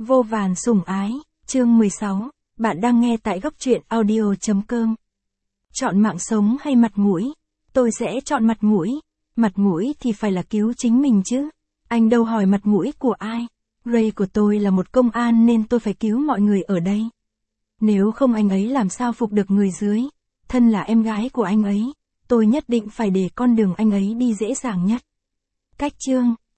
Vô vàn sủng ái, chương 16, bạn đang nghe tại góc truyện audio.com. Chọn mạng sống hay mặt mũi? Tôi sẽ chọn mặt mũi. Mặt mũi thì phải là cứu chính mình chứ. Anh đâu hỏi mặt mũi của ai. Ray của tôi là một công an nên tôi phải cứu mọi người ở đây. Nếu không anh ấy làm sao phục được người dưới. Thân là em gái của anh ấy, tôi nhất định phải để con đường anh ấy đi dễ dàng nhất. Cách chương,